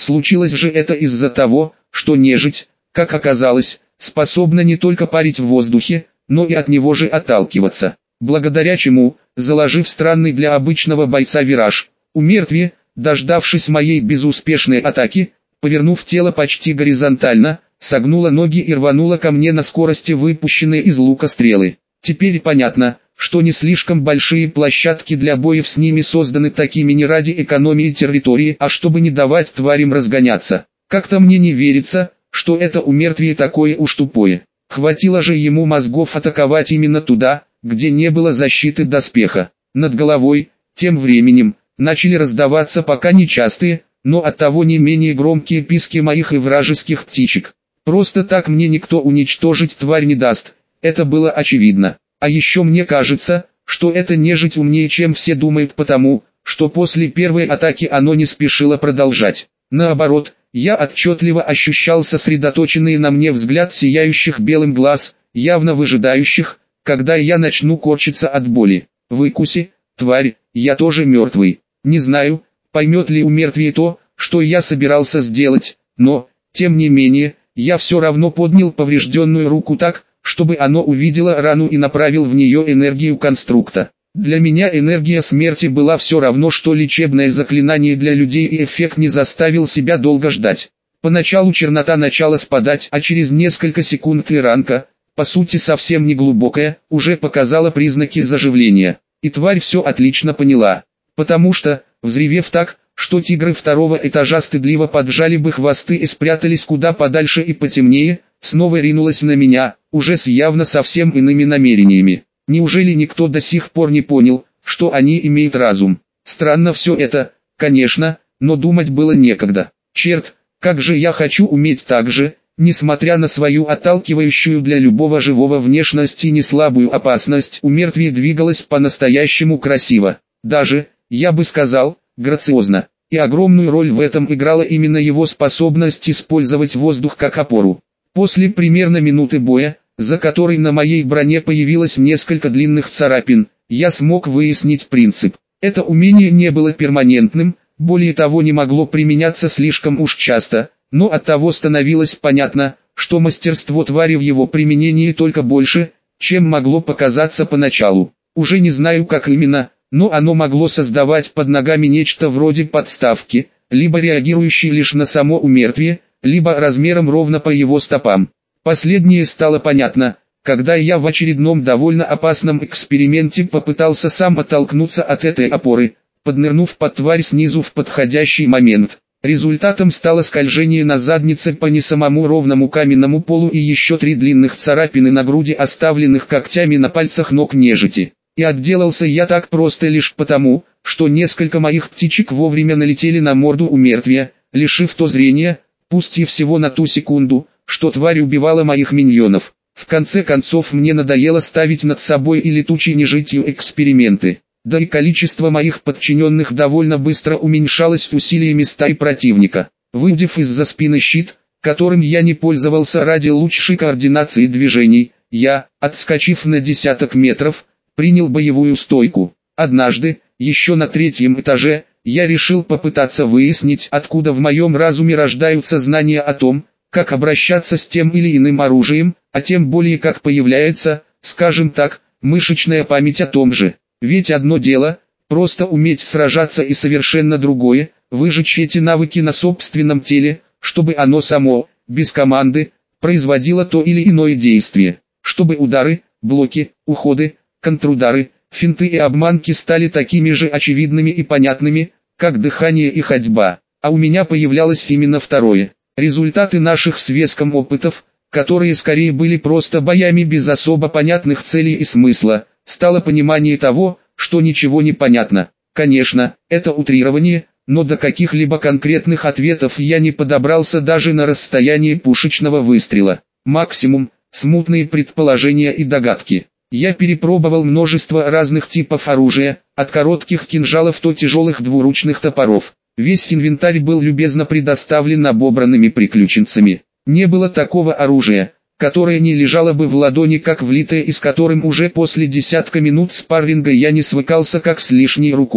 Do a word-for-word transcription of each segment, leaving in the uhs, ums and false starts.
Случилось же это из-за того, что нежить, как оказалось, способна не только парить в воздухе, но и от него же отталкиваться. Благодаря чему, заложив странный для обычного бойца вираж, у мертвия, дождавшись моей безуспешной атаки, повернув тело почти горизонтально, согнула ноги и рванула ко мне на скорости выпущенной из лука стрелы. Теперь понятно, что не слишком большие площадки для боев с ними созданы такими не ради экономии территории, а чтобы не давать тварям разгоняться. Как-то мне не верится, что это у мертвия такое уж тупое. Хватило же ему мозгов атаковать именно туда, где не было защиты доспеха. Над головой, тем временем, начали раздаваться пока нечастые, но оттого не менее громкие писки моих и вражеских птичек. Просто так мне никто уничтожить тварь не даст, это было очевидно. А еще мне кажется, что эта нежить умнее, чем все думают, потому, что после первой атаки оно не спешило продолжать. Наоборот, я отчетливо ощущал сосредоточенный на мне взгляд сияющих белым глаз, явно выжидающих, когда я начну корчиться от боли. Выкуси, тварь, я тоже мертвый. Не знаю, поймет ли у мертвия то, что я собирался сделать, но, тем не менее, я все равно поднял поврежденную руку так, чтобы оно увидело рану и направил в нее энергию конструкта. Для меня энергия смерти была все равно, что лечебное заклинание для людей, и эффект не заставил себя долго ждать. Поначалу чернота начала спадать, а через несколько секунд и ранка, по сути совсем не глубокая, уже показала признаки заживления. И тварь все отлично поняла. Потому что, взревев так, что тигры второго этажа стыдливо поджали бы хвосты и спрятались куда подальше и потемнее, снова ринулась на меня, уже с явно совсем иными намерениями. Неужели никто до сих пор не понял, что они имеют разум? Странно все это, конечно, но думать было некогда. Черт, как же я хочу уметь так же, несмотря на свою отталкивающую для любого живого внешность и неслабую опасность, у мертвия двигалась по-настоящему красиво. Даже, я бы сказал, грациозно. И огромную роль в этом играла именно его способность использовать воздух как опору. После примерно минуты боя, за которой на моей броне появилось несколько длинных царапин, я смог выяснить принцип. Это умение не было перманентным, более того не могло применяться слишком уж часто, но оттого становилось понятно, что мастерство твари в его применении только больше, чем могло показаться поначалу. Уже не знаю как именно, но оно могло создавать под ногами нечто вроде подставки, либо реагирующей лишь на само умертвие, либо размером ровно по его стопам. Последнее стало понятно, когда я в очередном довольно опасном эксперименте попытался сам оттолкнуться от этой опоры, поднырнув под тварь снизу в подходящий момент. Результатом стало скольжение на заднице по не самому ровному каменному полу и еще три длинных царапины на груди, оставленных когтями на пальцах ног нежити. И отделался я так просто лишь потому, что несколько моих птичек вовремя налетели на морду у мертвия, лишив то зрения, пусть и всего на ту секунду, что тварь убивала моих миньонов. В конце концов мне надоело ставить над собой и летучей нежитью эксперименты. Да и количество моих подчиненных довольно быстро уменьшалось усилиями стаи противника. Выудив из-за спины щит, которым я не пользовался ради лучшей координации движений, я, отскочив на десяток метров, принял боевую стойку. Однажды, еще на третьем этаже, я решил попытаться выяснить, откуда в моем разуме рождаются знания о том, как обращаться с тем или иным оружием, а тем более как появляется, скажем так, мышечная память о том же. Ведь одно дело, просто уметь сражаться, и совершенно другое, выжечь эти навыки на собственном теле, чтобы оно само, без команды, производило то или иное действие. Чтобы удары, блоки, уходы, контрудары, финты и обманки стали такими же очевидными и понятными, как дыхание и ходьба. А у меня появлялось именно второе. Результаты наших с Веском опытов, которые скорее были просто боями без особо понятных целей и смысла, стало понимание того, что ничего не понятно. Конечно, это утрирование, но до каких-либо конкретных ответов я не подобрался даже на расстоянии пушечного выстрела. Максимум – смутные предположения и догадки. Я перепробовал множество разных типов оружия, от коротких кинжалов до тяжелых двуручных топоров. Весь инвентарь был любезно предоставлен обобранными приключенцами. Не было такого оружия, которое не лежало бы в ладони как влитое и с которым уже после десятка минут спарринга я не свыкался как с лишней рукой.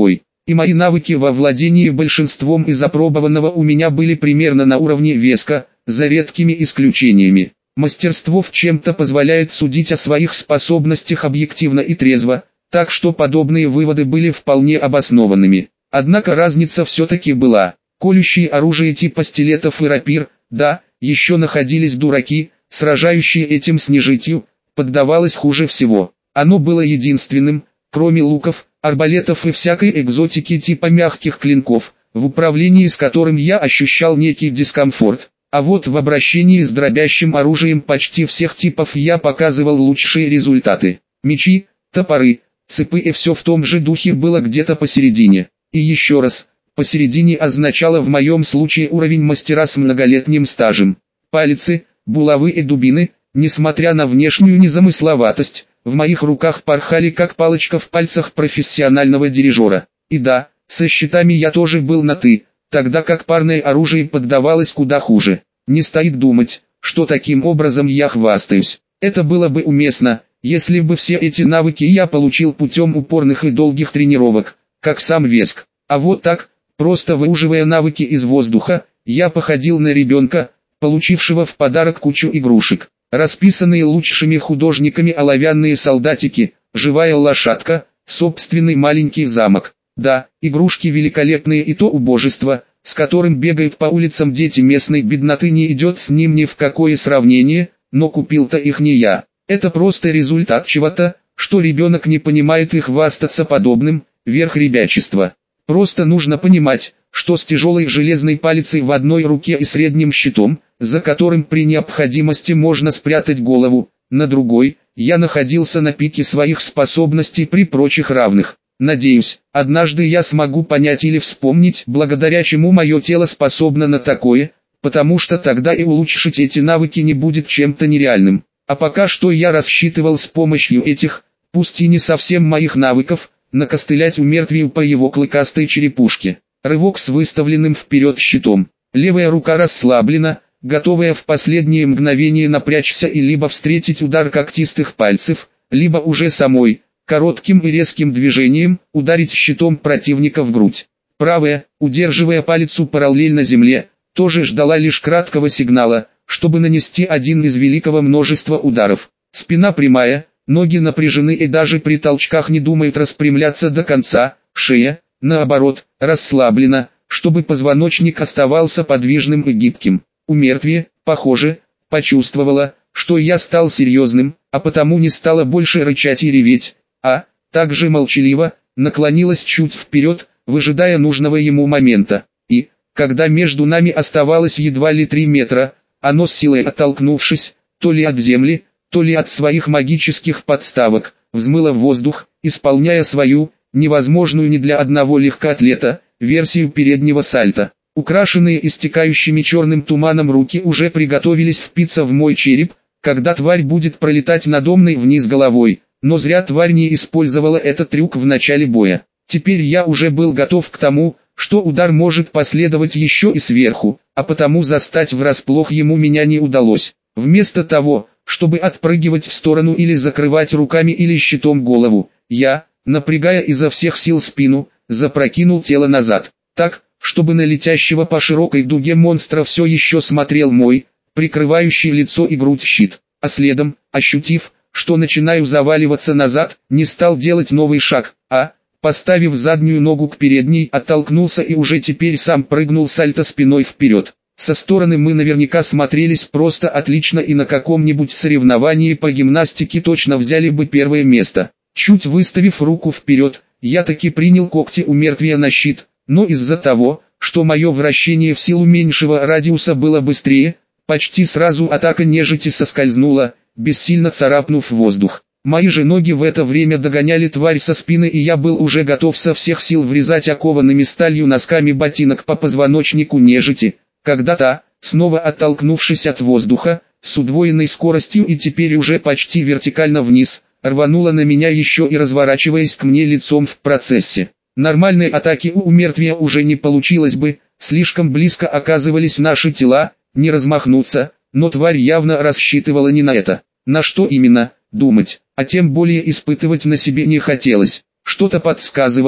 и мои навыки во владении большинством из опробованного у меня были примерно на уровне Веска, за редкими исключениями. Мастерство в чем-то позволяет судить о своих способностях объективно и трезво, так что подобные выводы были вполне обоснованными. Однако разница все-таки была. Колющие оружие типа стилетов и рапир, да, еще находились дураки, сражающие этим с нежитью, поддавалось хуже всего. Оно было единственным, кроме луков, арбалетов и всякой экзотики типа мягких клинков, в управлении с которым я ощущал некий дискомфорт. А вот в обращении с дробящим оружием почти всех типов я показывал лучшие результаты. Мечи, топоры, цепы и все в том же духе было где-то посередине. И еще раз, посередине означало в моем случае уровень мастера с многолетним стажем. Палицы, булавы и дубины, несмотря на внешнюю незамысловатость, в моих руках порхали как палочка в пальцах профессионального дирижера. И да, со щитами я тоже был на «ты», тогда как парное оружие поддавалось куда хуже. Не стоит думать, что таким образом я хвастаюсь. Это было бы уместно, если бы все эти навыки я получил путем упорных и долгих тренировок, как сам Веск. А вот так, просто выуживая навыки из воздуха, я походил на ребенка, получившего в подарок кучу игрушек. Расписанные лучшими художниками оловянные солдатики, живая лошадка, собственный маленький замок. Да, игрушки великолепные, и то убожество, с которым бегают по улицам дети местной бедноты, не идет с ним ни в какое сравнение, но купил-то их не я. Это просто результат чего-то, что ребенок не понимает, и хвастаться подобным, верх ребячества. Просто нужно понимать, что с тяжелой железной палицей в одной руке и средним щитом, за которым при необходимости можно спрятать голову, на другой, я находился на пике своих способностей при прочих равных. Надеюсь, однажды я смогу понять или вспомнить, благодаря чему мое тело способно на такое, потому что тогда и улучшить эти навыки не будет чем-то нереальным. А пока что я рассчитывал с помощью этих, пусть и не совсем моих навыков, накостылять у мертвию по его клыкастой черепушке. Рывок с выставленным вперед щитом. Левая рука расслаблена, готовая в последние мгновения напрячься и либо встретить удар когтистых пальцев, либо уже самой, коротким и резким движением, ударить щитом противника в грудь. Правая, удерживая палицу параллельно земле, тоже ждала лишь краткого сигнала, чтобы нанести один из великого множества ударов. Спина прямая, ноги напряжены и даже при толчках не думают распрямляться до конца, шея, наоборот, расслаблена, чтобы позвоночник оставался подвижным и гибким. У мертвия, похоже, почувствовала, что я стал серьезным, а потому не стала больше рычать и реветь, а, также молчаливо, наклонилась чуть вперед, выжидая нужного ему момента. И, когда между нами оставалось едва ли три метра, оно с силой оттолкнувшись, то ли от земли, то ли от своих магических подставок, взмыло в воздух, исполняя свою, невозможную ни для одного легкоатлета, версию переднего сальто. Украшенные истекающими черным туманом руки уже приготовились впиться в мой череп, когда тварь будет пролетать надо мной вниз головой, но зря тварь не использовала этот трюк в начале боя. Теперь я уже был готов к тому, что удар может последовать еще и сверху, а потому застать врасплох ему меня не удалось. Вместо того, чтобы отпрыгивать в сторону или закрывать руками или щитом голову, я, напрягая изо всех сил спину, запрокинул тело назад, так, чтобы на летящего по широкой дуге монстра все еще смотрел мой, прикрывающий лицо и грудь щит, а следом, ощутив, что начинаю заваливаться назад, не стал делать новый шаг, а, поставив заднюю ногу к передней, оттолкнулся и уже теперь сам прыгнул сальто спиной вперед. Со стороны мы наверняка смотрелись просто отлично и на каком-нибудь соревновании по гимнастике точно взяли бы первое место. Чуть выставив руку вперед, я таки принял когти у мертвия на щит, но из-за того, что мое вращение в силу меньшего радиуса было быстрее, почти сразу атака нежити соскользнула, бессильно царапнув воздух. Мои же ноги в это время догоняли тварь со спины, и я был уже готов со всех сил врезать окованными сталью носками ботинок по позвоночнику нежити, когда та, снова оттолкнувшись от воздуха, с удвоенной скоростью и теперь уже почти вертикально вниз, рванула на меня еще и разворачиваясь к мне лицом в процессе. Нормальной атаки у мертвия уже не получилось бы, слишком близко оказывались наши тела, не размахнуться, но тварь явно рассчитывала не на это. На что именно, думать, а тем более испытывать на себе не хотелось. Что-то подсказывало,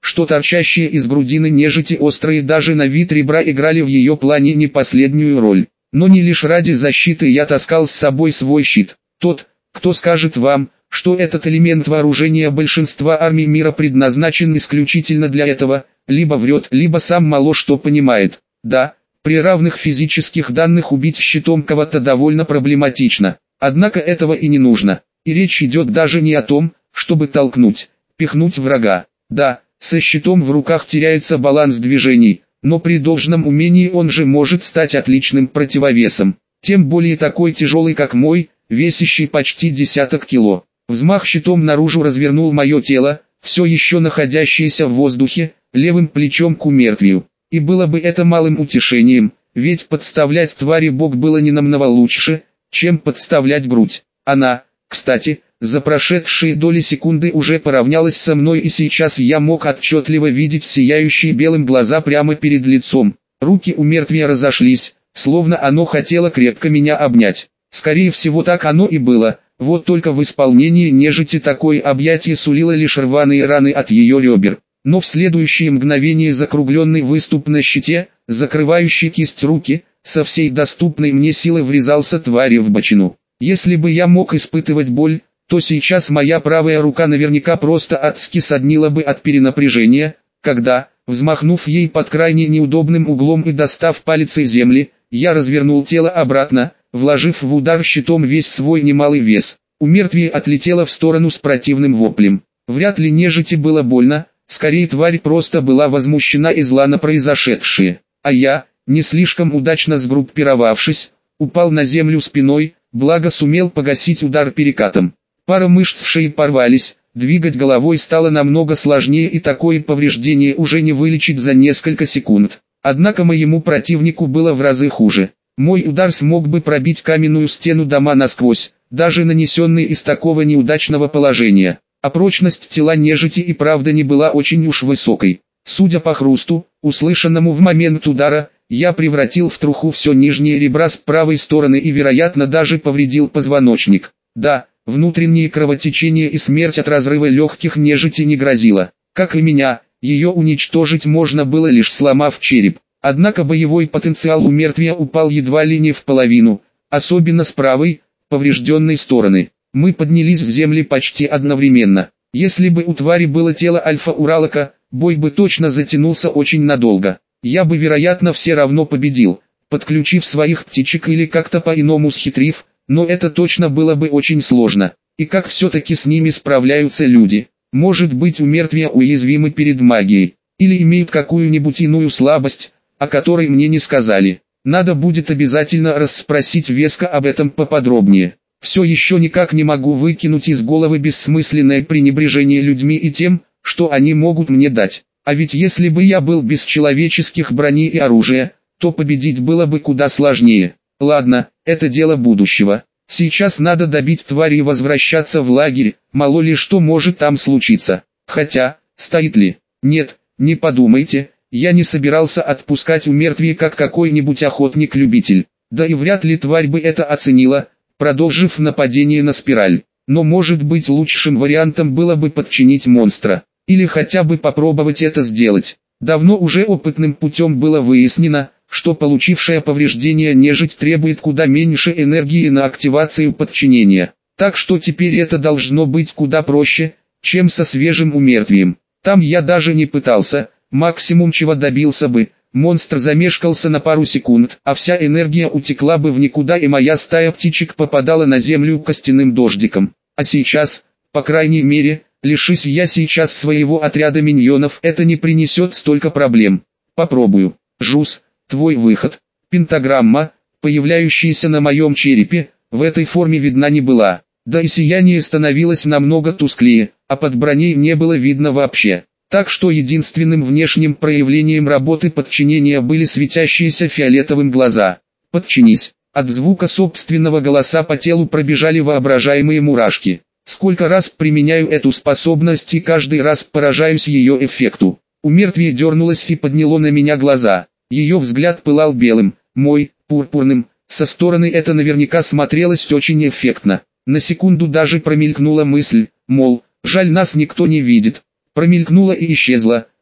что торчащие из грудины нежити острые даже на вид ребра играли в ее плане не последнюю роль. Но не лишь ради защиты я таскал с собой свой щит. Тот, кто скажет вам, что этот элемент вооружения большинства армий мира предназначен исключительно для этого, либо врет, либо сам мало что понимает. Да, при равных физических данных убить щитом кого-то довольно проблематично. Однако этого и не нужно. И речь идет даже не о том, чтобы толкнуть, пихнуть врага. Да, со щитом в руках теряется баланс движений, но при должном умении он же может стать отличным противовесом. Тем более такой тяжелый как мой, весящий почти десяток кило. Взмах щитом наружу развернул мое тело, все еще находящееся в воздухе, левым плечом к умертвию. И было бы это малым утешением, ведь подставлять твари бог было не намного лучше, чем подставлять грудь. Она, кстати, за прошедшие доли секунды уже поравнялась со мной, и сейчас я мог отчетливо видеть сияющие белым глаза прямо перед лицом. Руки у мертвия разошлись, словно оно хотело крепко меня обнять. Скорее всего так оно и было, вот только в исполнении нежити такое объятие сулило лишь рваные раны от ее ребер. Но в следующее мгновение закругленный выступ на щите, закрывающий кисть руки, со всей доступной мне силы врезался твари в бочину. Если бы я мог испытывать боль, то сейчас моя правая рука наверняка просто адски соднила бы от перенапряжения, когда, взмахнув ей под крайне неудобным углом и достав палец из земли, я развернул тело обратно, вложив в удар щитом весь свой немалый вес. У мертвия отлетело в сторону с противным воплем. Вряд ли нежити было больно, скорее тварь просто была возмущена и зла на произошедшее. А я, не слишком удачно сгруппировавшись, упал на землю спиной, благо сумел погасить удар перекатом. Пара мышц в шее порвались, двигать головой стало намного сложнее, и такое повреждение уже не вылечить за несколько секунд. Однако моему противнику было в разы хуже. Мой удар смог бы пробить каменную стену дома насквозь, даже нанесенный из такого неудачного положения. А прочность тела нежити и правда не была очень уж высокой. Судя по хрусту, услышанному в момент удара, я превратил в труху все нижние ребра с правой стороны и, вероятно, даже повредил позвоночник. Да, внутренние кровотечения и смерть от разрыва легких нежити не грозило. Как и меня, ее уничтожить можно было лишь сломав череп. Однако боевой потенциал у мертвия упал едва ли не в половину, особенно с правой, поврежденной стороны. Мы поднялись в земли почти одновременно. Если бы у твари было тело альфа-уралока, бой бы точно затянулся очень надолго. Я бы, вероятно, все равно победил, подключив своих птичек или как-то по-иному схитрив, но это точно было бы очень сложно. И как все-таки с ними справляются люди? Может быть, у мертвия уязвимы перед магией, или имеют какую-нибудь иную слабость, о которой мне не сказали. Надо будет обязательно расспросить Веска об этом поподробнее. Все еще никак не могу выкинуть из головы бессмысленное пренебрежение людьми и тем, что они могут мне дать. А ведь если бы я был без человеческих брони и оружия, то победить было бы куда сложнее. Ладно, это дело будущего. Сейчас надо добить твари и возвращаться в лагерь, мало ли что может там случиться. Хотя, стоит ли? Нет, не подумайте, я не собирался отпускать у мертвия как какой-нибудь охотник-любитель. Да и вряд ли тварь бы это оценила, продолжив нападение на спираль. Но может быть лучшим вариантом было бы подчинить монстра. Или хотя бы попробовать это сделать. Давно уже опытным путем было выяснено, что получившая повреждение нежить требует куда меньше энергии на активацию подчинения. Так что теперь это должно быть куда проще, чем со свежим умертвием. Там я даже не пытался, максимум чего добился бы, монстр замешкался на пару секунд, а вся энергия утекла бы в никуда, и моя стая птичек попадала на землю костяным дождиком. А сейчас, по крайней мере, лишись я сейчас своего отряда миньонов, это не принесет столько проблем. Попробую. Жус, твой выход. Пентаграмма, появляющаяся на моем черепе, в этой форме видна не была. Да и сияние становилось намного тусклее, а под броней не было видно вообще. Так что единственным внешним проявлением работы подчинения были светящиеся фиолетовым глаза. «Подчинись». От звука собственного голоса по телу пробежали воображаемые мурашки. Сколько раз применяю эту способность и каждый раз поражаюсь ее эффекту. У мертвия дернулась и подняло на меня глаза. Ее взгляд пылал белым, мой – пурпурным. Со стороны это наверняка смотрелось очень эффектно. На секунду даже промелькнула мысль, мол, жаль, нас никто не видит. Промелькнула и исчезла,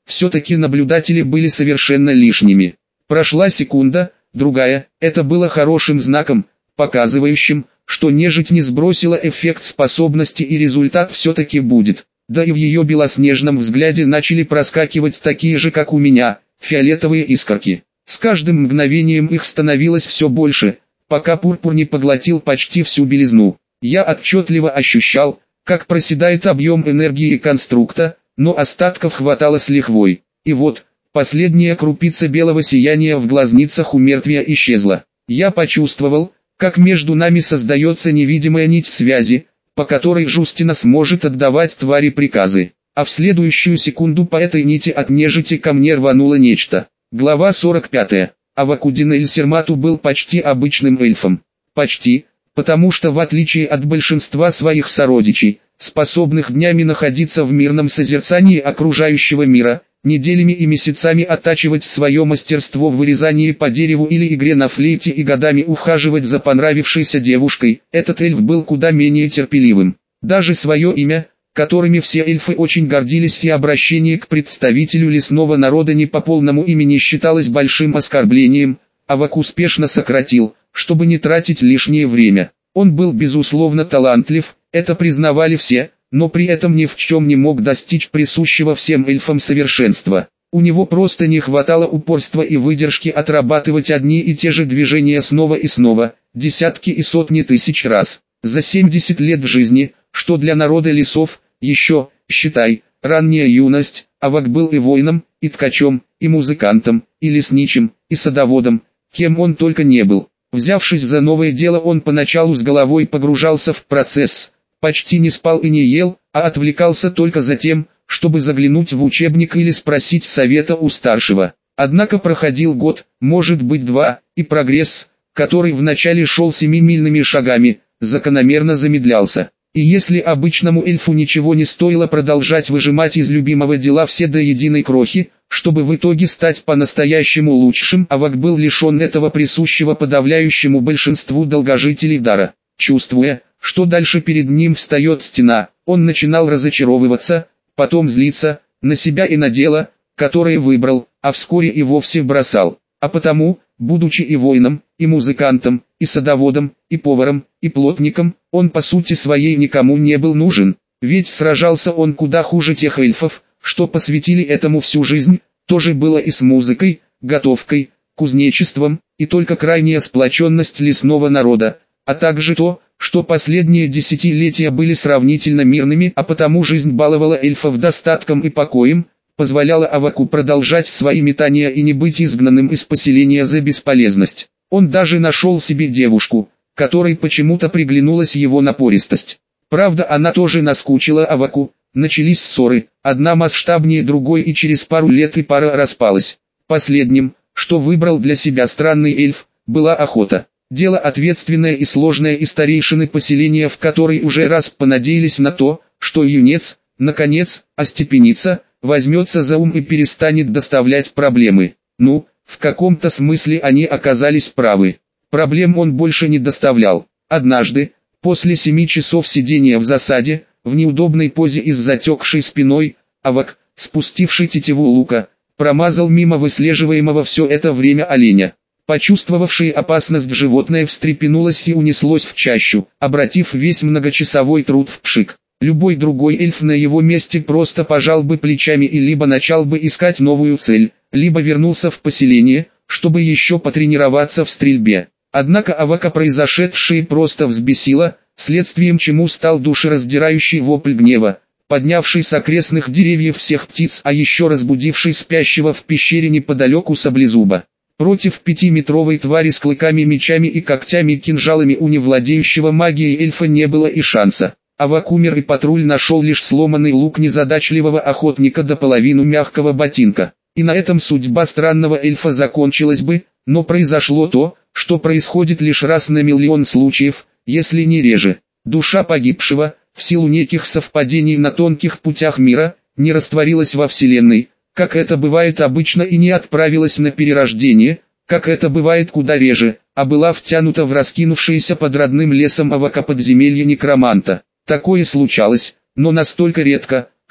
все-таки наблюдатели были совершенно лишними. Прошла секунда, другая, это было хорошим знаком, показывающим, что нежить не сбросила эффект способности и результат все-таки будет. Да и в ее белоснежном взгляде начали проскакивать такие же, как у меня, фиолетовые искорки. С каждым мгновением их становилось все больше, пока пурпур не поглотил почти всю белизну. Я отчетливо ощущал, как проседает объем энергии конструкта, но остатков хватало с лихвой. И вот, последняя крупица белого сияния в глазницах у мертвия исчезла. Я почувствовал, как между нами создается невидимая нить связи, по которой Жустина сможет отдавать твари приказы. А в следующую секунду по этой нити от нежити ко мне рвануло нечто. Глава сорок пятая. Авакудин Эльсермату был почти обычным эльфом. Почти, потому что в отличие от большинства своих сородичей, способных днями находиться в мирном созерцании окружающего мира, неделями и месяцами оттачивать свое мастерство в вырезании по дереву или игре на флейте и годами ухаживать за понравившейся девушкой, этот эльф был куда менее терпеливым. Даже свое имя, которыми все эльфы очень гордились, и обращение к представителю лесного народа не по полному имени считалось большим оскорблением, Авак успешно сократил, чтобы не тратить лишнее время. Он был безусловно талантлив, это признавали все, но при этом ни в чем не мог достичь присущего всем эльфам совершенства. У него просто не хватало упорства и выдержки отрабатывать одни и те же движения снова и снова, десятки и сотни тысяч раз. За семьдесят лет жизни, что для народа лесов, еще, считай, ранняя юность, Авак был и воином, и ткачом, и музыкантом, и лесничим, и садоводом, кем он только не был. Взявшись за новое дело, он поначалу с головой погружался в процесс, почти не спал и не ел, а отвлекался только за тем, чтобы заглянуть в учебник или спросить совета у старшего. Однако проходил год, может быть два, и прогресс, который вначале шел семимильными шагами, закономерно замедлялся. И если обычному эльфу ничего не стоило продолжать выжимать из любимого дела все до единой крохи, чтобы в итоге стать по-настоящему лучшим, Авак был лишен этого присущего подавляющему большинству долгожителей дара. Чувствуя, что дальше перед ним встает стена, он начинал разочаровываться, потом злиться, на себя и на дело, которое выбрал, а вскоре и вовсе бросал. А потому, будучи и воином, и музыкантом, и садоводом, и поваром, и плотником, он по сути своей никому не был нужен, ведь сражался он куда хуже тех эльфов, что посвятили этому всю жизнь, тоже было и с музыкой, готовкой, кузнечеством, и только крайняя сплоченность лесного народа, а также то, что последние десятилетия были сравнительно мирными, а потому жизнь баловала эльфов достатком и покоем, позволяла Аваку продолжать свои метания и не быть изгнанным из поселения за бесполезность. Он даже нашел себе девушку, которой почему-то приглянулась его напористость. Правда, она тоже наскучила Аваку, начались ссоры, одна масштабнее другой, и через пару лет и пара распалась. Последним, что выбрал для себя странный эльф, была охота. Дело ответственное и сложное, и старейшины поселения в которой уже раз понадеялись на то, что юнец, наконец, остепенится, возьмется за ум и перестанет доставлять проблемы. Ну, в каком-то смысле они оказались правы. Проблем он больше не доставлял. Однажды, после семи часов сидения в засаде, в неудобной позе и с затекшей спиной, Авак, спустивший тетиву лука, промазал мимо выслеживаемого все это время оленя. Почувствовавшее опасность животное встрепенулось и унеслось в чащу, обратив весь многочасовой труд в пшик. Любой другой эльф на его месте просто пожал бы плечами и либо начал бы искать новую цель, либо вернулся в поселение, чтобы еще потренироваться в стрельбе. Однако Авака произошедшее просто взбесило, следствием чему стал душераздирающий вопль гнева, поднявший с окрестных деревьев всех птиц, а еще разбудивший спящего в пещере неподалеку саблезуба. Против пятиметровой твари с клыками, мечами и когтями и кинжалами у невладеющего магией эльфа не было и шанса. Авак умер, и патруль нашел лишь сломанный лук незадачливого охотника до половину мягкого ботинка. И на этом судьба странного эльфа закончилась бы, но произошло то, что происходит лишь раз на миллион случаев, если не реже. Душа погибшего, в силу неких совпадений на тонких путях мира, не растворилась во Вселенной, как это бывает обычно, и не отправилась на перерождение, как это бывает куда реже, а была втянута в раскинувшееся под родным лесом Авака подземелье некроманта. Такое случалось, но настолько редко,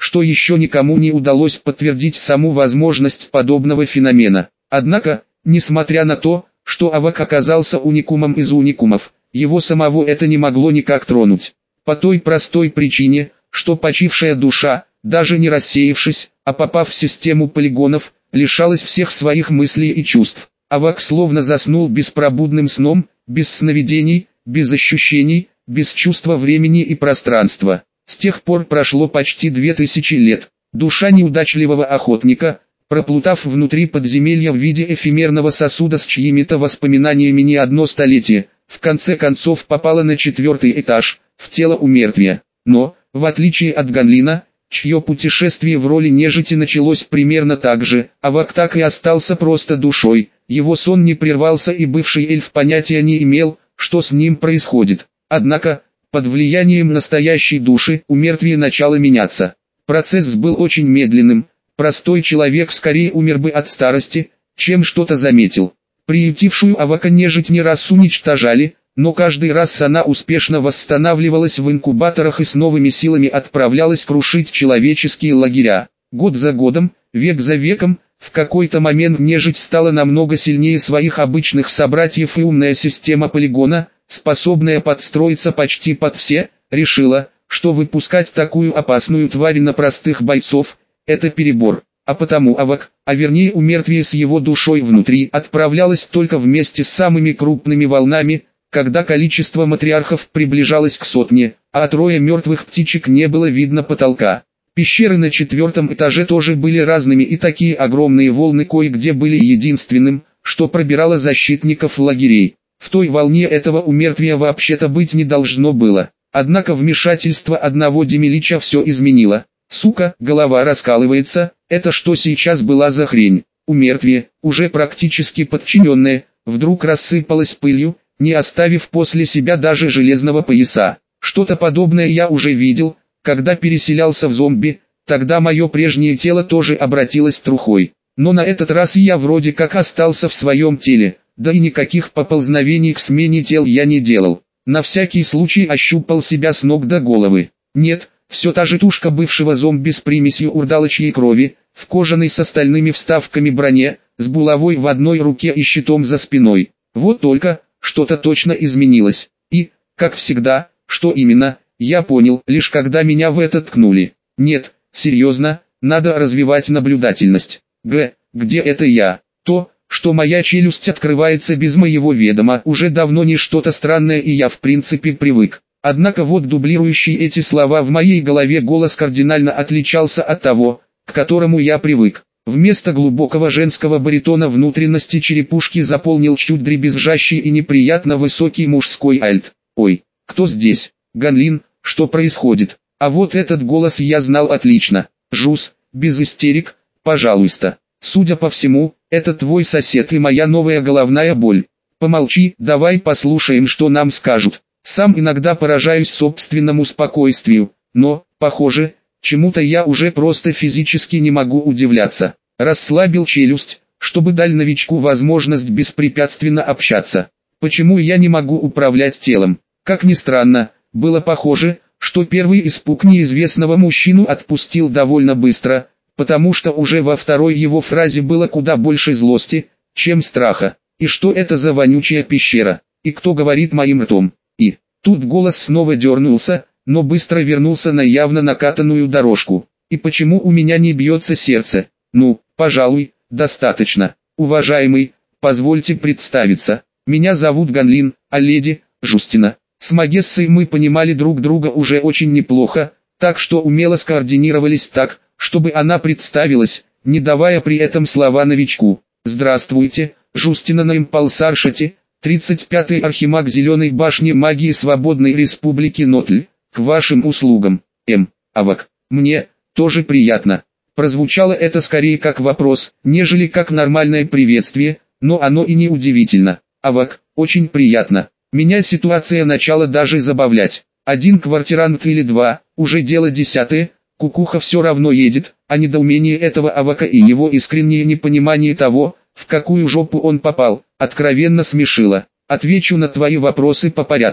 что еще никому не удалось подтвердить саму возможность подобного феномена. Однако, несмотря на то, что Авак оказался уникумом из уникумов, его самого это не могло никак тронуть. По той простой причине, что почившая душа, даже не рассеявшись, а попав в систему полигонов, лишалась всех своих мыслей и чувств. Авак словно заснул беспробудным сном, без сновидений, без ощущений, без чувства времени и пространства. С тех пор прошло почти две тысячи лет. Душа неудачливого охотника, проплутав внутри подземелья в виде эфемерного сосуда с чьими-то воспоминаниями не одно столетие, в конце концов попала на четвертый этаж, в тело умертвия. Но, в отличие от Ганлина, чье путешествие в роли нежити началось примерно так же, Авак так и остался просто душой, его сон не прервался и бывший эльф понятия не имел, что с ним происходит. Однако, под влиянием настоящей души, у мертвия начало меняться. Процесс был очень медленным, простой человек скорее умер бы от старости, чем что-то заметил. Приютившую Авака нежить не раз уничтожали, но каждый раз она успешно восстанавливалась в инкубаторах и с новыми силами отправлялась крушить человеческие лагеря. Год за годом, век за веком, в какой-то момент нежить стала намного сильнее своих обычных собратьев, и умная система полигона, способная подстроиться почти под все, решила, что выпускать такую опасную тварь на простых бойцов – это перебор. А потому Авак, а вернее умертвие с его душой внутри, отправлялась только вместе с самыми крупными волнами, когда количество матриархов приближалось к сотне, а от роя мертвых птичек не было видно потолка. Пещеры на четвертом этаже тоже были разными, и такие огромные волны кое-где были единственным, что пробирало защитников лагерей. В той волне этого умертвия вообще-то быть не должно было. Однако вмешательство одного Демилича все изменило. Сука, голова раскалывается, это что сейчас была за хрень? Умертвие, уже практически подчиненное, вдруг рассыпалось пылью, не оставив после себя даже железного пояса. Что-то подобное я уже видел, когда переселялся в зомби, тогда мое прежнее тело тоже обратилось трухой. Но на этот раз я вроде как остался в своем теле, да и никаких поползновений к смене тел я не делал. На всякий случай ощупал себя с ног до головы. Нет, все та же тушка бывшего зомби с примесью урдалочьей крови, в кожаной с остальными вставками броне, с булавой в одной руке и щитом за спиной. Вот только, что-то точно изменилось. И, как всегда, что именно, я понял, лишь когда меня в это ткнули. Нет, серьезно, надо развивать наблюдательность. Г. Где это я? То, что моя челюсть открывается без моего ведома, уже давно не что-то странное, и я в принципе привык. Однако вот дублирующий эти слова в моей голове голос кардинально отличался от того, к которому я привык. Вместо глубокого женского баритона внутренности черепушки заполнил чуть дребезжащий и неприятно высокий мужской альт. «Ой, кто здесь? Ганлин, что происходит?» А вот этот голос я знал отлично. «Жус, без истерик, пожалуйста. Судя по всему, это твой сосед и моя новая головная боль. Помолчи, давай послушаем, что нам скажут». Сам иногда поражаюсь собственному спокойствию, но, похоже, чему-то я уже просто физически не могу удивляться. Расслабил челюсть, чтобы дать новичку возможность беспрепятственно общаться. Почему я не могу управлять телом? Как ни странно, было похоже, что первый испуг неизвестного мужчину отпустил довольно быстро, потому что уже во второй его фразе было куда больше злости, чем страха. И что это за вонючая пещера? И кто говорит моим ртом? И тут голос снова дернулся, но быстро вернулся на явно накатанную дорожку. И почему у меня не бьется сердце? Ну, пожалуй, достаточно. Уважаемый, позвольте представиться. Меня зовут Ганлин, а леди – Жустина. С Магессой мы понимали друг друга уже очень неплохо, так что умело скоординировались так, чтобы она представилась, не давая при этом слова новичку. Здравствуйте, Жустина Наимпалсаршати, тридцать пятый архимаг Зеленой башни магии Свободной Республики Нотль, к вашим услугам. М. Авак, мне тоже приятно. Прозвучало это скорее как вопрос, нежели как нормальное приветствие, но оно и не удивительно. Авак, очень приятно. Меня ситуация начала даже забавлять. Один квартирант или два, уже дело десятое, кукуха все равно едет, а недоумение этого Авака и его искреннее непонимание того, в какую жопу он попал, откровенно смешило. Отвечу на твои вопросы по порядку.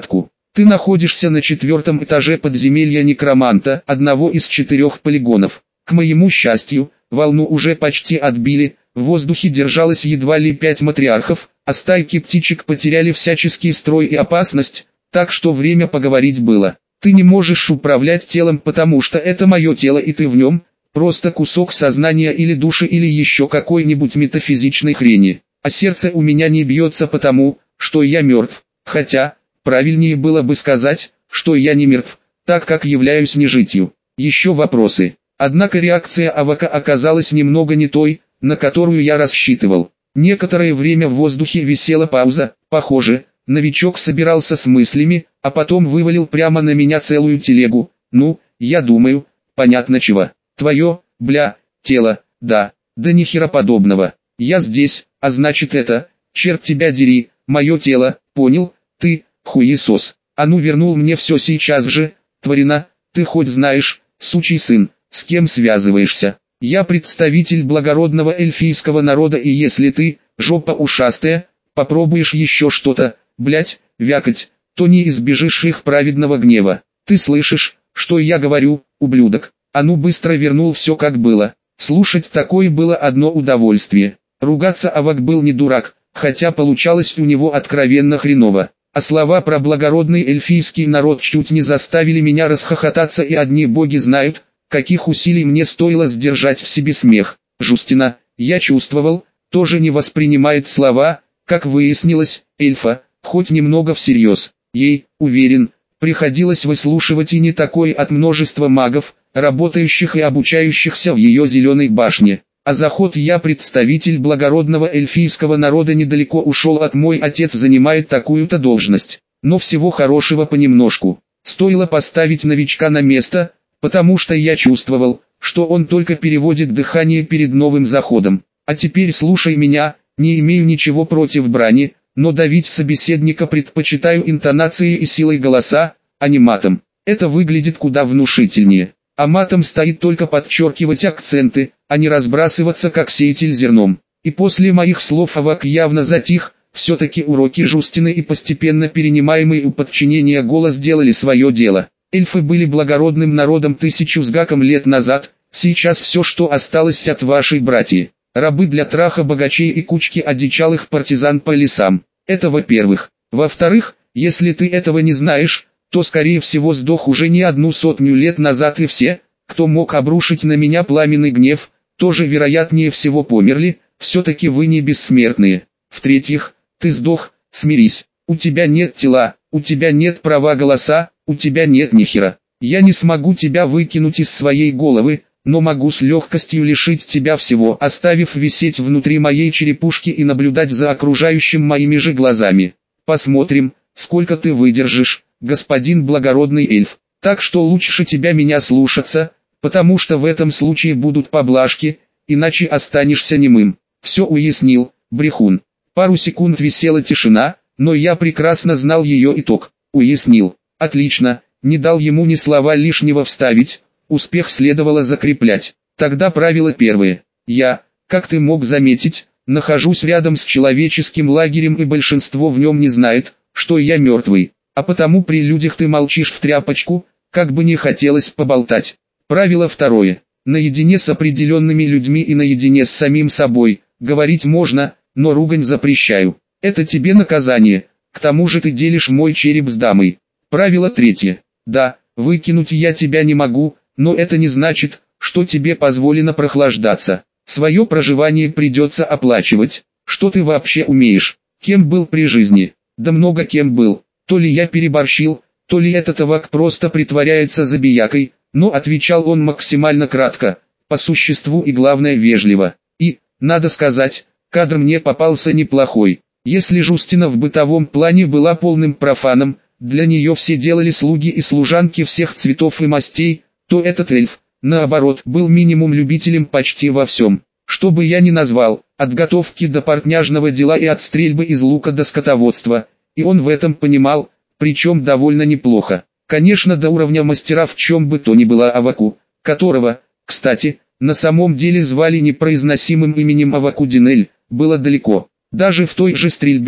Ты находишься на четвертом этаже подземелья некроманта, одного из четырех полигонов. К моему счастью, волну уже почти отбили, в воздухе держалось едва ли пять матриархов, а стайки птичек потеряли всяческий строй и опасность, так что время поговорить было. Ты не можешь управлять телом, потому что это мое тело и ты в нем, просто кусок сознания или души или еще какой-нибудь метафизичной хрени. А сердце у меня не бьется потому, что я мертв, хотя, правильнее было бы сказать, что я не мертв, так как являюсь нежитью. Еще вопросы. Однако реакция Авака оказалась немного не той, на которую я рассчитывал. Некоторое время в воздухе висела пауза, похоже, новичок собирался с мыслями, а потом вывалил прямо на меня целую телегу. Ну, я думаю, понятно чего. Твое, бля, тело, да, да ни хера подобного. Я здесь, а значит это, черт тебя дери, мое тело, понял, ты, хуесос. А ну вернул мне все сейчас же, тварина, ты хоть знаешь, сучий сын, с кем связываешься. Я представитель благородного эльфийского народа, и если ты, жопа ушастая, попробуешь еще что-то, блять, вякать, то не избежишь их праведного гнева. Ты слышишь, что я говорю, ублюдок? А ну быстро вернул все как было. Слушать такое было одно удовольствие. Ругаться Авак был не дурак, хотя получалось у него откровенно хреново. А слова про благородный эльфийский народ чуть не заставили меня расхохотаться, и одни боги знают, каких усилий мне стоило сдержать в себе смех. Жустина, я чувствовал, тоже не воспринимает слова, как выяснилось, эльфа, хоть немного всерьез. Ей, уверен, приходилось выслушивать и не такое от множества магов, работающих и обучающихся в ее зеленой башне. А заход я представитель благородного эльфийского народа недалеко ушел от мой отец занимает такую-то должность. Но всего хорошего понемножку. Стоило поставить новичка на место, потому что я чувствовал, что он только переводит дыхание перед новым заходом. А теперь слушай меня, не имею ничего против брани, но давить собеседника предпочитаю интонацией и силой голоса, а не матом. Это выглядит куда внушительнее. А матом стоит только подчеркивать акценты, а не разбрасываться как сеятель зерном. И после моих слов Авак явно затих, все-таки уроки Жустины и постепенно перенимаемый у подчинения голос делали свое дело. Эльфы были благородным народом тысячу с гаком лет назад, сейчас все, что осталось от вашей братьи. Рабы для траха богачей и кучки одичалых партизан по лесам. Это во-первых. Во-вторых, если ты этого не знаешь, то скорее всего сдох уже не одну сотню лет назад, и все, кто мог обрушить на меня пламенный гнев, тоже вероятнее всего померли, все-таки вы не бессмертные. В-третьих, ты сдох, смирись, у тебя нет тела, у тебя нет права голоса, у тебя нет ни хера. Я не смогу тебя выкинуть из своей головы, но могу с легкостью лишить тебя всего, оставив висеть внутри моей черепушки и наблюдать за окружающим моими же глазами. Посмотрим, сколько ты выдержишь, господин благородный эльф. Так что лучше тебя меня слушаться, потому что в этом случае будут поблажки, иначе останешься немым. Все уяснил, брехун. Пару секунд висела тишина, но я прекрасно знал ее итог. Уяснил. Отлично, не дал ему ни слова лишнего вставить, успех следовало закреплять. Тогда правило первое. Я, как ты мог заметить, нахожусь рядом с человеческим лагерем, и большинство в нем не знает, что я мертвый. А потому при людях ты молчишь в тряпочку, как бы не хотелось поболтать. Правило второе. Наедине с определенными людьми и наедине с самим собой, говорить можно, но ругань запрещаю. Это тебе наказание, к тому же ты делишь мой череп с дамой. Правило третье. Да, выкинуть я тебя не могу, но это не значит, что тебе позволено прохлаждаться. Свое проживание придется оплачивать. Что ты вообще умеешь? Кем был при жизни? Да много кем был. То ли я переборщил, то ли этот Авак просто притворяется забиякой, но отвечал он максимально кратко, по существу и главное вежливо. И, надо сказать, кадр мне попался неплохой. Если Жустина в бытовом плане была полным профаном, для нее все делали слуги и служанки всех цветов и мастей, то этот эльф, наоборот, был минимум любителем почти во всем. Что бы я ни назвал, от готовки до портняжного дела и от стрельбы из лука до скотоводства, и он в этом понимал, причем довольно неплохо. Конечно, до уровня мастера в чем бы то ни было Аваку, которого, кстати, на самом деле звали непроизносимым именем Аваку Динель, было далеко. Даже в той же стрельбе,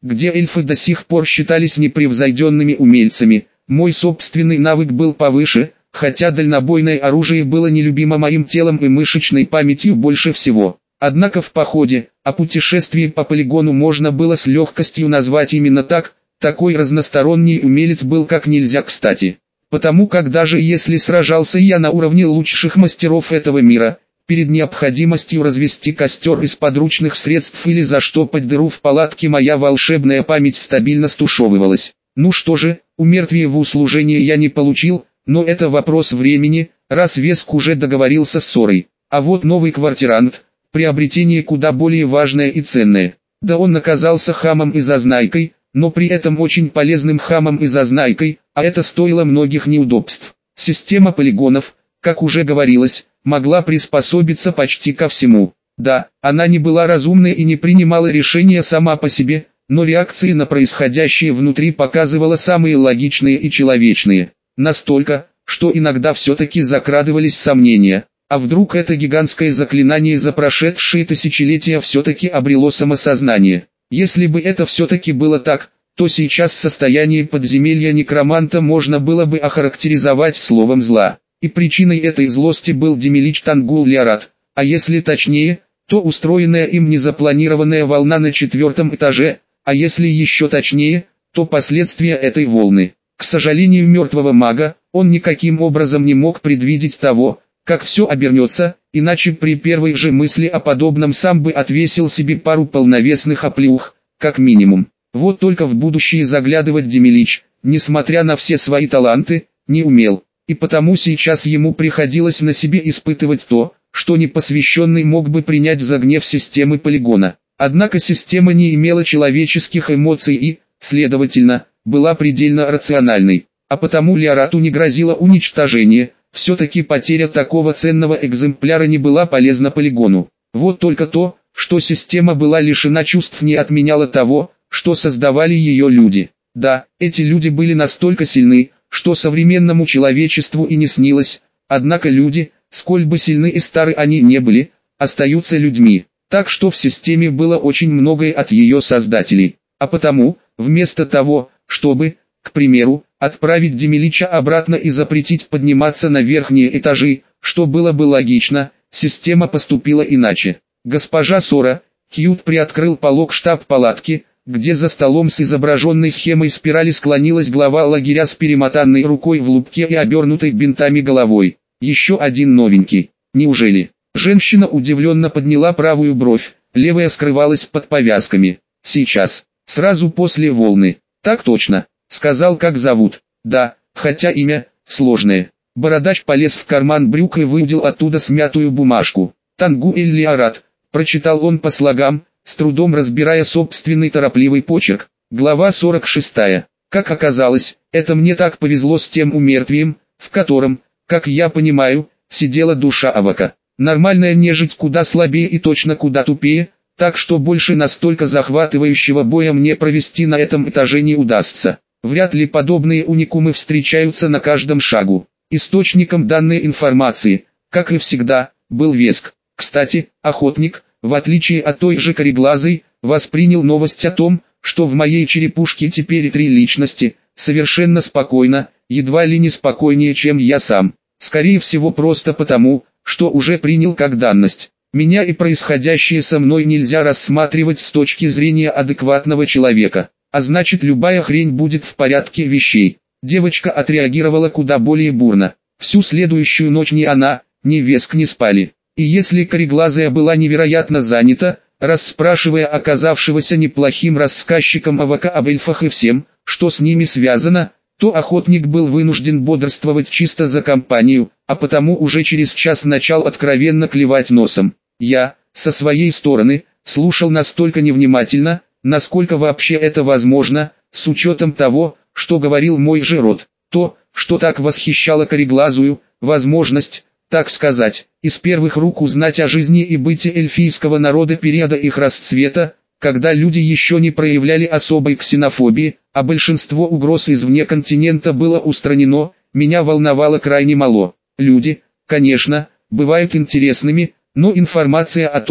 где эльфы до сих пор считались непревзойденными умельцами, мой собственный навык был повыше, хотя дальнобойное оружие было нелюбимо моим телом и мышечной памятью больше всего. Однако в походе, а путешествие по полигону можно было с легкостью назвать именно так, такой разносторонний умелец был как нельзя кстати. Потому как даже если сражался я на уровне лучших мастеров этого мира, перед необходимостью развести костер из подручных средств или заштопать дыру в палатке моя волшебная память стабильно стушевывалась. Ну что же, умертвие в услужение я не получил, но это вопрос времени, раз Веск уже договорился с Сорой. А вот новый квартирант, приобретение куда более важное и ценное. Да он оказался хамом и зазнайкой, но при этом очень полезным хамом и зазнайкой, а это стоило многих неудобств. Система полигонов, как уже говорилось, могла приспособиться почти ко всему. Да, она не была разумной и не принимала решения сама по себе, но реакции на происходящее внутри показывала самые логичные и человечные. Настолько, что иногда все-таки закрадывались сомнения. А вдруг это гигантское заклинание за прошедшие тысячелетия все-таки обрело самосознание? Если бы это все-таки было так, то сейчас состояние подземелья некроманта можно было бы охарактеризовать словом «зла». И причиной этой злости был Демилич Тангул Лиарат, а если точнее, то устроенная им незапланированная волна на четвертом этаже, а если еще точнее, то последствия этой волны. К сожалению мертвого мага, он никаким образом не мог предвидеть того, как все обернется, иначе при первой же мысли о подобном сам бы отвесил себе пару полновесных оплеух, как минимум. Вот только в будущее заглядывать Демилич, несмотря на все свои таланты, не умел, и потому сейчас ему приходилось на себе испытывать то, что непосвященный мог бы принять за гнев системы полигона. Однако система не имела человеческих эмоций и, следовательно, была предельно рациональной, а потому Лиарату не грозило уничтожение. Все-таки потеря такого ценного экземпляра не была полезна полигону. Вот только то, что система была лишена чувств, не отменяло того, что создавали ее люди. Да, эти люди были настолько сильны, что современному человечеству и не снилось, однако люди, сколь бы сильны и стары они не были, остаются людьми. Так что в системе было очень многое от ее создателей. А потому, вместо того, чтобы, к примеру, отправить Демилича обратно и запретить подниматься на верхние этажи, что было бы логично, система поступила иначе. Госпожа Сора, Кьют приоткрыл полог штаб-палатки, где за столом с изображенной схемой спирали склонилась глава лагеря с перемотанной рукой в лупке и обернутой бинтами головой. Еще один новенький. Неужели? Женщина удивленно подняла правую бровь, левая скрывалась под повязками. Сейчас, сразу после волны. Так точно. Сказал, как зовут. Да, хотя имя сложное. Бородач полез в карман брюк и выудил оттуда смятую бумажку. Тангу Эль-Лиарат, прочитал он по слогам, с трудом разбирая собственный торопливый почерк. Глава сорок шестая. Как оказалось, это мне так повезло с тем умертвием, в котором, как я понимаю, сидела душа Авака. Нормальная нежить куда слабее и точно куда тупее, так что больше настолько захватывающего боя мне провести на этом этаже не удастся. Вряд ли подобные уникумы встречаются на каждом шагу. Источником данной информации, как и всегда, был Веск. Кстати, охотник, в отличие от той же кореглазой, воспринял новость о том, что в моей черепушке теперь три личности, совершенно спокойно, едва ли не спокойнее, чем я сам. Скорее всего просто потому, что уже принял как данность. Меня и происходящее со мной нельзя рассматривать с точки зрения адекватного человека. А значит, любая хрень будет в порядке вещей. Девочка отреагировала куда более бурно. Всю следующую ночь ни она, ни Веск не спали. И если кореглазая была невероятно занята, расспрашивая оказавшегося неплохим рассказчиком Авака об эльфах и всем, что с ними связано, то охотник был вынужден бодрствовать чисто за компанию, а потому уже через час начал откровенно клевать носом. Я, со своей стороны, слушал настолько невнимательно, насколько вообще это возможно, с учетом того, что говорил мой же род. То, что так восхищало кореглазую, возможность, так сказать, из первых рук узнать о жизни и быте эльфийского народа периода их расцвета, когда люди еще не проявляли особой ксенофобии, а большинство угроз извне континента было устранено, меня волновало крайне мало. Люди, конечно, бывают интересными, но информация о том,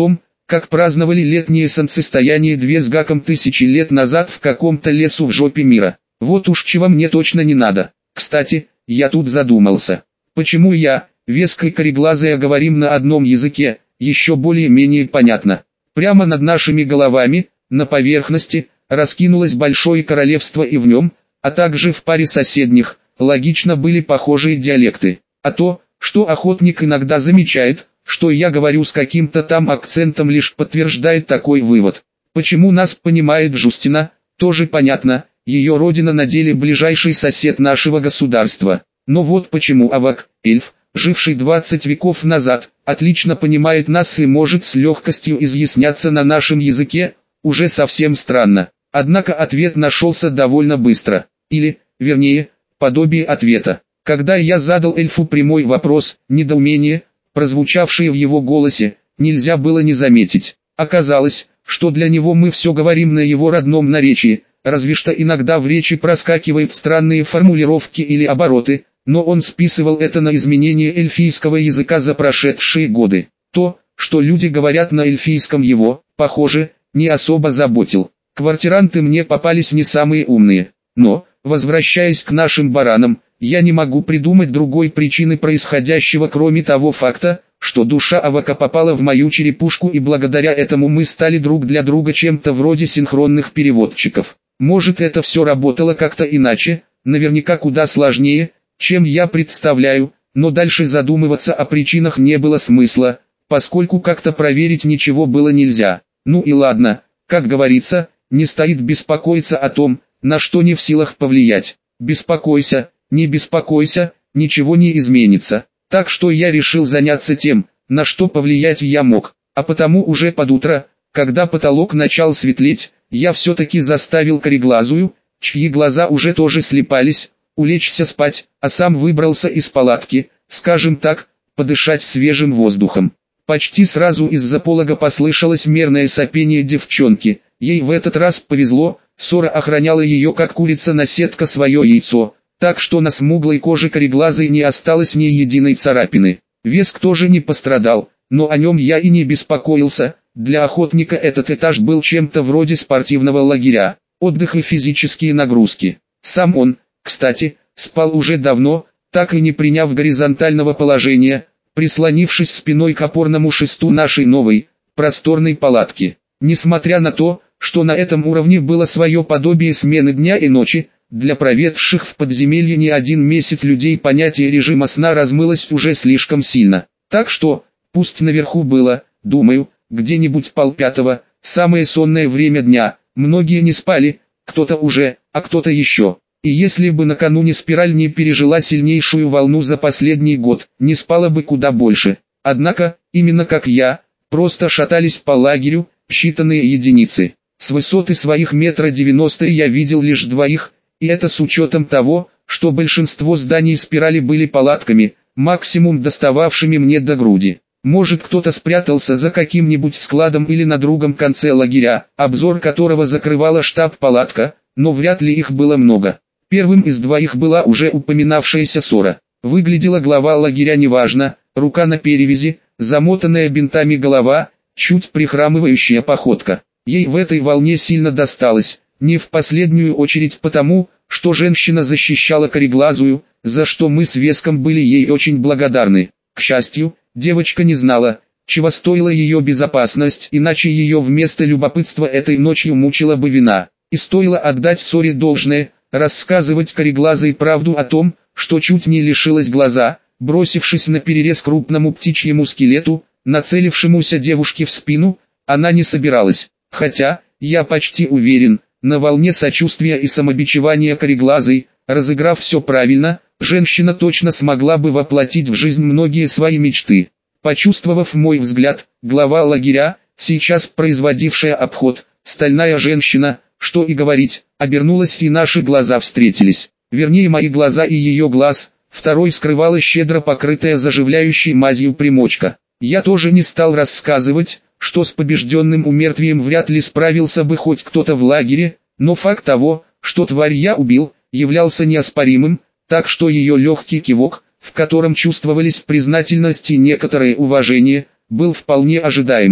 как праздновали летнее солнцестояние две с гаком тысячи лет назад в каком-то лесу в жопе мира. Вот уж чего мне точно не надо. Кстати, я тут задумался. Почему я, Веска и Кореглазая говорим на одном языке, еще более-менее понятно. Прямо над нашими головами, на поверхности, раскинулось большое королевство и в нем, а также в паре соседних, логично были похожие диалекты. А то, что охотник иногда замечает, что я говорю с каким-то там акцентом, лишь подтверждает такой вывод. Почему нас понимает Жустина, тоже понятно, ее родина на деле ближайший сосед нашего государства. Но вот почему Авак, эльф, живший двадцать веков назад, отлично понимает нас и может с легкостью изъясняться на нашем языке, уже совсем странно. Однако ответ нашелся довольно быстро. Или, вернее, подобие ответа. Когда я задал эльфу прямой вопрос, недоумение, прозвучавшее в его голосе, нельзя было не заметить. Оказалось, что для него мы все говорим на его родном наречии, разве что иногда в речи проскакивают странные формулировки или обороты, но он списывал это на изменение эльфийского языка за прошедшие годы. То, что люди говорят на эльфийском, его, похоже, не особо заботил. Квартиранты мне попались не самые умные. Но, возвращаясь к нашим баранам, я не могу придумать другой причины происходящего, кроме того факта, что душа Авака попала в мою черепушку, и благодаря этому мы стали друг для друга чем-то вроде синхронных переводчиков. Может, это все работало как-то иначе, наверняка куда сложнее, чем я представляю, но дальше задумываться о причинах не было смысла, поскольку как-то проверить ничего было нельзя. Ну и ладно, как говорится, не стоит беспокоиться о том, на что не в силах повлиять. Беспокойся, не беспокойся, ничего не изменится. Так что я решил заняться тем, на что повлиять я мог. А потому уже под утро, когда потолок начал светлеть, я все-таки заставил Кореглазую, чьи глаза уже тоже слепались, улечься спать, а сам выбрался из палатки, скажем так, подышать свежим воздухом. Почти сразу из-за полога послышалось мерное сопение девчонки. Ей в этот раз повезло, Сора охраняла ее как курица-наседка свое яйцо, так что на смуглой коже Кореглазой не осталось ни единой царапины. Веск тоже не пострадал, но о нем я и не беспокоился. Для охотника этот этаж был чем-то вроде спортивного лагеря, отдых и физические нагрузки. Сам он, кстати, спал уже давно, так и не приняв горизонтального положения, прислонившись спиной к опорному шесту нашей новой, просторной палатки. Несмотря на то, что на этом уровне было свое подобие смены дня и ночи, для проведших в подземелье не один месяц людей понятие режима сна размылось уже слишком сильно. Так что, пусть наверху было, думаю, где-нибудь полпятого, самое сонное время дня, многие не спали, кто-то уже, а кто-то еще. И если бы накануне спираль не пережила сильнейшую волну за последний год, не спала бы куда больше. Однако, именно как я, просто шатались по лагерю, считанные единицы. С высоты своих метра девяносто я видел лишь двоих, и это с учетом того, что большинство зданий спирали были палатками, максимум достававшими мне до груди. Может, кто-то спрятался за каким-нибудь складом или на другом конце лагеря, обзор которого закрывала штаб-палатка, но вряд ли их было много. Первым из двоих была уже упоминавшаяся Сора. Выглядела глава лагеря неважно, рука на перевязи, замотанная бинтами голова, чуть прихрамывающая походка. Ей в этой волне сильно досталось, не в последнюю очередь потому, что женщина защищала Кореглазую, за что мы с Веском были ей очень благодарны. К счастью, девочка не знала, чего стоила ее безопасность, иначе ее вместо любопытства этой ночью мучила бы вина. И стоило отдать Соре должное, рассказывать Кореглазой правду о том, что чуть не лишилась глаза, бросившись на перерез крупному птичьему скелету, нацелившемуся девушке в спину, она не собиралась. Хотя, я почти уверен, на волне сочувствия и самобичевания Кореглазой, разыграв все правильно, женщина точно смогла бы воплотить в жизнь многие свои мечты. Почувствовав мой взгляд, глава лагеря, сейчас производившая обход, стальная женщина, что и говорить, обернулась, и наши глаза встретились. Вернее, мои глаза и ее глаз, второй скрывала щедро покрытая заживляющей мазью примочка. Я тоже не стал рассказывать, что с побежденным умертвием вряд ли справился бы хоть кто-то в лагере, но факт того, что тварь я убил, являлся неоспоримым, так что ее легкий кивок, в котором чувствовались признательность и некоторое уважение, был вполне ожидаемым.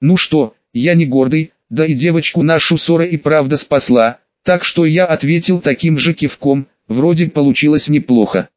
Ну что, я не гордый, да и девочку нашу ссора и правда спасла, так что я ответил таким же кивком, вроде получилось неплохо.